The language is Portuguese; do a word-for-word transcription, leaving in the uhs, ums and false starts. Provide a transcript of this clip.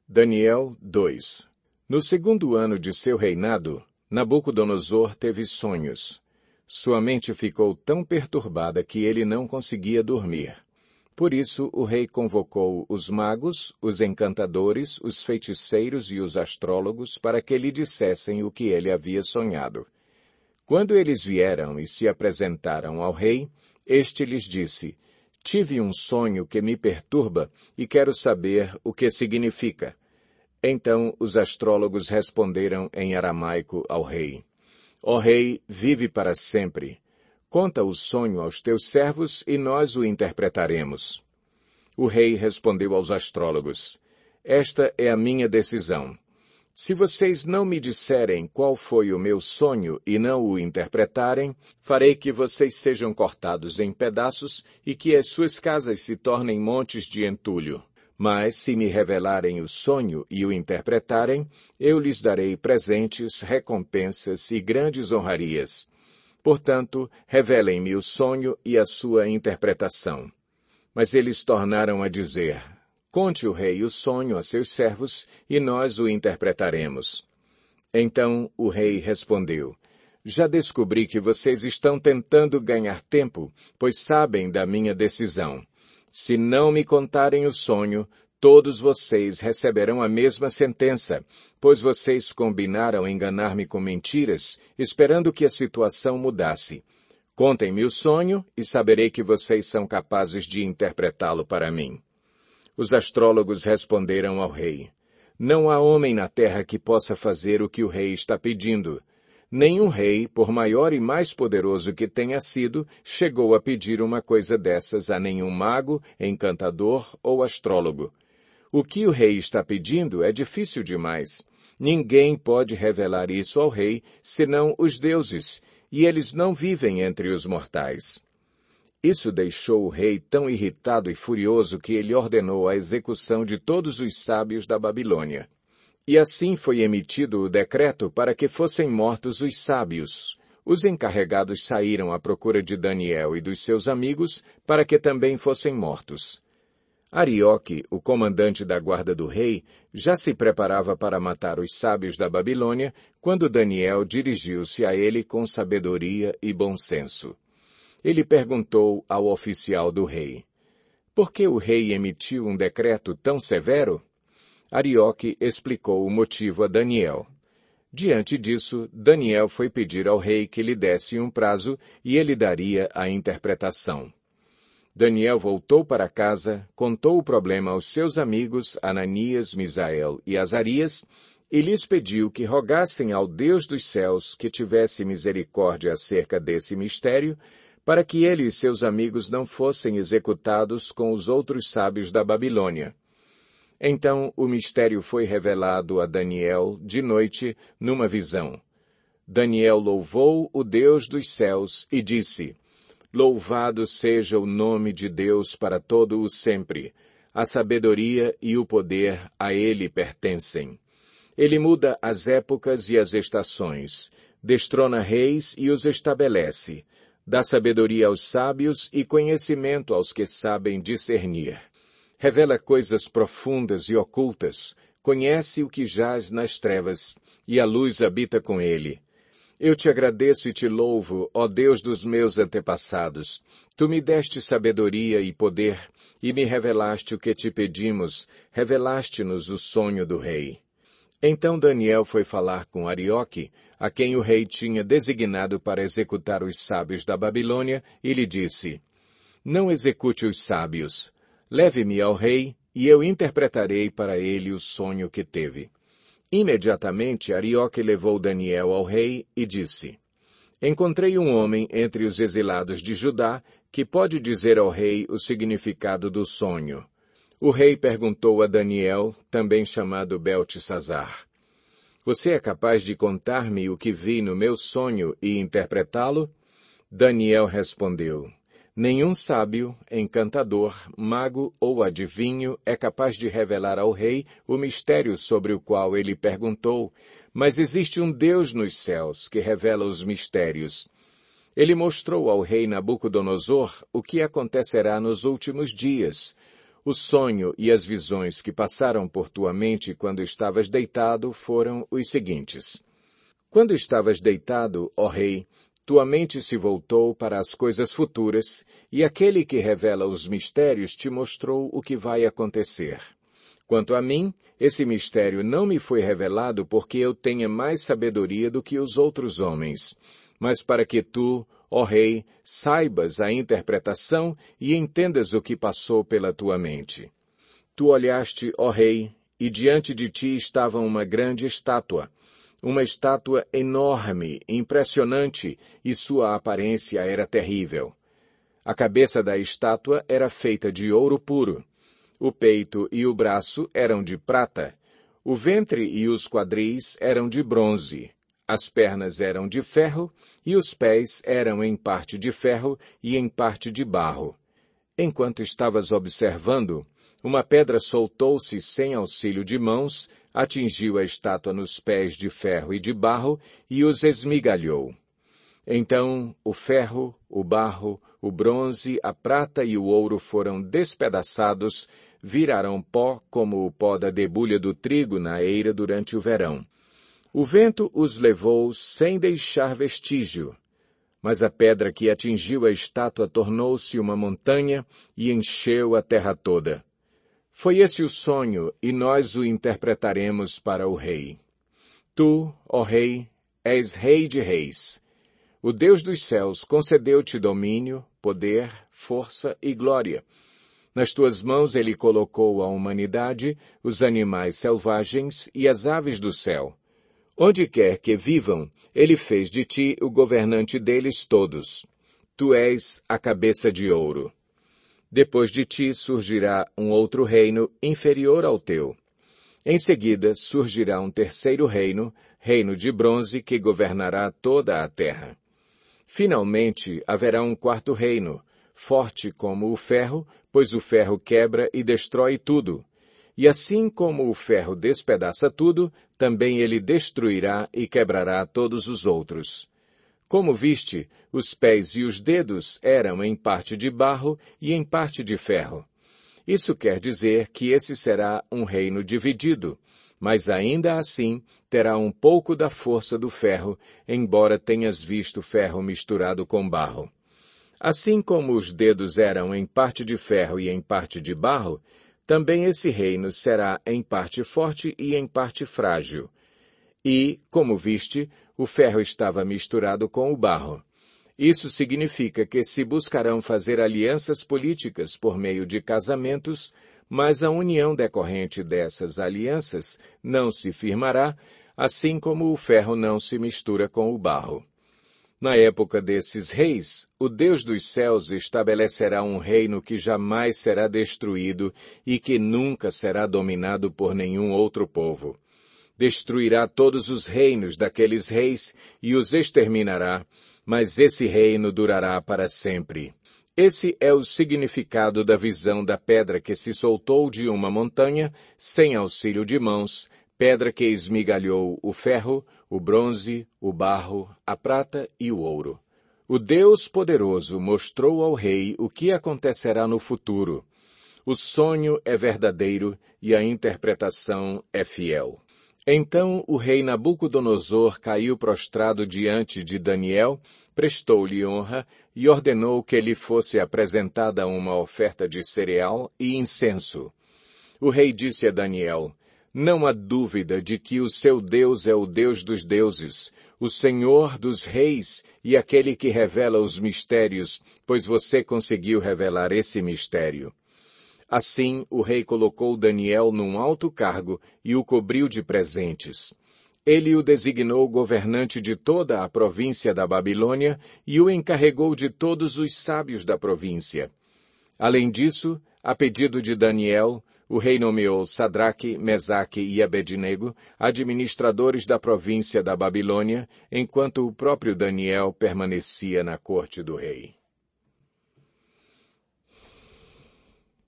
Daniel dois. No segundo ano de seu reinado, Nabucodonosor teve sonhos. Sua mente ficou tão perturbada que ele não conseguia dormir. Por isso, o rei convocou os magos, os encantadores, os feiticeiros e os astrólogos para que lhe dissessem o que ele havia sonhado. Quando eles vieram e se apresentaram ao rei, este lhes disse: Tive um sonho que me perturba e quero saber o que significa. Então os astrólogos responderam em aramaico ao rei: Ó rei, vive para sempre. Conta o sonho aos teus servos e nós o interpretaremos. O rei respondeu aos astrólogos: Esta é a minha decisão. Se vocês não me disserem qual foi o meu sonho e não o interpretarem, farei que vocês sejam cortados em pedaços e que as suas casas se tornem montes de entulho. Mas, se me revelarem o sonho e o interpretarem, eu lhes darei presentes, recompensas e grandes honrarias. Portanto, revelem-me o sonho e a sua interpretação. Mas eles tornaram a dizer: Conte o rei o sonho a seus servos, e nós o interpretaremos. Então o rei respondeu: Já descobri que vocês estão tentando ganhar tempo, pois sabem da minha decisão. Se não me contarem o sonho, todos vocês receberão a mesma sentença, pois vocês combinaram enganar-me com mentiras, esperando que a situação mudasse. Contem-me o sonho e saberei que vocês são capazes de interpretá-lo para mim. Os astrólogos responderam ao rei: Não há homem na terra que possa fazer o que o rei está pedindo. Nenhum rei, por maior e mais poderoso que tenha sido, chegou a pedir uma coisa dessas a nenhum mago, encantador ou astrólogo. O que o rei está pedindo é difícil demais. Ninguém pode revelar isso ao rei, senão os deuses, e eles não vivem entre os mortais. Isso deixou o rei tão irritado e furioso que ele ordenou a execução de todos os sábios da Babilônia. E assim foi emitido o decreto para que fossem mortos os sábios. Os encarregados saíram à procura de Daniel e dos seus amigos para que também fossem mortos. Arioque, o comandante da guarda do rei, já se preparava para matar os sábios da Babilônia quando Daniel dirigiu-se a ele com sabedoria e bom senso. Ele perguntou ao oficial do rei: Por que o rei emitiu um decreto tão severo? Arioque explicou o motivo a Daniel. Diante disso, Daniel foi pedir ao rei que lhe desse um prazo e ele daria a interpretação. Daniel voltou para casa, contou o problema aos seus amigos Ananias, Misael e Azarias e lhes pediu que rogassem ao Deus dos céus que tivesse misericórdia acerca desse mistério, para que ele e seus amigos não fossem executados com os outros sábios da Babilônia. Então o mistério foi revelado a Daniel de noite numa visão. Daniel louvou o Deus dos céus e disse: Louvado seja o nome de Deus para todo o sempre. A sabedoria e o poder a ele pertencem. Ele muda as épocas e as estações, destrona reis e os estabelece. Dá sabedoria aos sábios e conhecimento aos que sabem discernir. Revela coisas profundas e ocultas, conhece o que jaz nas trevas, e a luz habita com ele. Eu te agradeço e te louvo, ó Deus dos meus antepassados. Tu me deste sabedoria e poder, e me revelaste o que te pedimos, revelaste-nos o sonho do rei. Então Daniel foi falar com Arioque, a quem o rei tinha designado para executar os sábios da Babilônia, e lhe disse: Não execute os sábios. Leve-me ao rei, e eu interpretarei para ele o sonho que teve. Imediatamente Arioque levou Daniel ao rei e disse: Encontrei um homem entre os exilados de Judá que pode dizer ao rei o significado do sonho. O rei perguntou a Daniel, também chamado Beltesazar: Você é capaz de contar-me o que vi no meu sonho e interpretá-lo? Daniel respondeu: Nenhum sábio, encantador, mago ou adivinho é capaz de revelar ao rei o mistério sobre o qual ele perguntou, mas existe um Deus nos céus que revela os mistérios. Ele mostrou ao rei Nabucodonosor o que acontecerá nos últimos dias. O sonho e as visões que passaram por tua mente quando estavas deitado foram os seguintes. Quando estavas deitado, ó rei, tua mente se voltou para as coisas futuras, e aquele que revela os mistérios te mostrou o que vai acontecer. Quanto a mim, esse mistério não me foi revelado porque eu tenha mais sabedoria do que os outros homens, mas para que tu, ó rei, saibas a interpretação e entendas o que passou pela tua mente. Tu olhaste, ó rei, e diante de ti estava uma grande estátua, uma estátua enorme, impressionante, e sua aparência era terrível. A cabeça da estátua era feita de ouro puro. O peito e o braço eram de prata. O ventre e os quadris eram de bronze. As pernas eram de ferro, e os pés eram em parte de ferro e em parte de barro. Enquanto estavas observando, uma pedra soltou-se sem auxílio de mãos, atingiu a estátua nos pés de ferro e de barro e os esmigalhou. Então o ferro, o barro, o bronze, a prata e o ouro foram despedaçados, viraram pó como o pó da debulha do trigo na eira durante o verão. O vento os levou sem deixar vestígio, mas a pedra que atingiu a estátua tornou-se uma montanha e encheu a terra toda. Foi esse o sonho, e nós o interpretaremos para o rei. Tu, ó rei, és rei de reis. O Deus dos céus concedeu-te domínio, poder, força e glória. Nas tuas mãos ele colocou a humanidade, os animais selvagens e as aves do céu. Onde quer que vivam, ele fez de ti o governante deles todos. Tu és a cabeça de ouro. Depois de ti surgirá um outro reino inferior ao teu. Em seguida surgirá um terceiro reino, reino de bronze, que governará toda a terra. Finalmente haverá um quarto reino, forte como o ferro, pois o ferro quebra e destrói tudo. E assim como o ferro despedaça tudo, também ele destruirá e quebrará todos os outros. Como viste, os pés e os dedos eram em parte de barro e em parte de ferro. Isso quer dizer que esse será um reino dividido, mas ainda assim terá um pouco da força do ferro, embora tenhas visto ferro misturado com barro. Assim como os dedos eram em parte de ferro e em parte de barro, também esse reino será em parte forte e em parte frágil. E, como viste, o ferro estava misturado com o barro. Isso significa que se buscarão fazer alianças políticas por meio de casamentos, mas a união decorrente dessas alianças não se firmará, assim como o ferro não se mistura com o barro. Na época desses reis, o Deus dos céus estabelecerá um reino que jamais será destruído e que nunca será dominado por nenhum outro povo. Destruirá todos os reinos daqueles reis e os exterminará, mas esse reino durará para sempre. Esse é o significado da visão da pedra que se soltou de uma montanha, sem auxílio de mãos, pedra que esmigalhou o ferro, o bronze, o barro, a prata e o ouro. O Deus poderoso mostrou ao rei o que acontecerá no futuro. O sonho é verdadeiro e a interpretação é fiel. Então o rei Nabucodonosor caiu prostrado diante de Daniel, prestou-lhe honra e ordenou que lhe fosse apresentada uma oferta de cereal e incenso. O rei disse a Daniel: não há dúvida de que o seu Deus é o Deus dos deuses, o Senhor dos reis e aquele que revela os mistérios, pois você conseguiu revelar esse mistério. Assim, o rei colocou Daniel num alto cargo e o cobriu de presentes. Ele o designou governante de toda a província da Babilônia e o encarregou de todos os sábios da província. Além disso, a pedido de Daniel, o rei nomeou Sadraque, Mesaque e Abednego administradores da província da Babilônia, enquanto o próprio Daniel permanecia na corte do rei.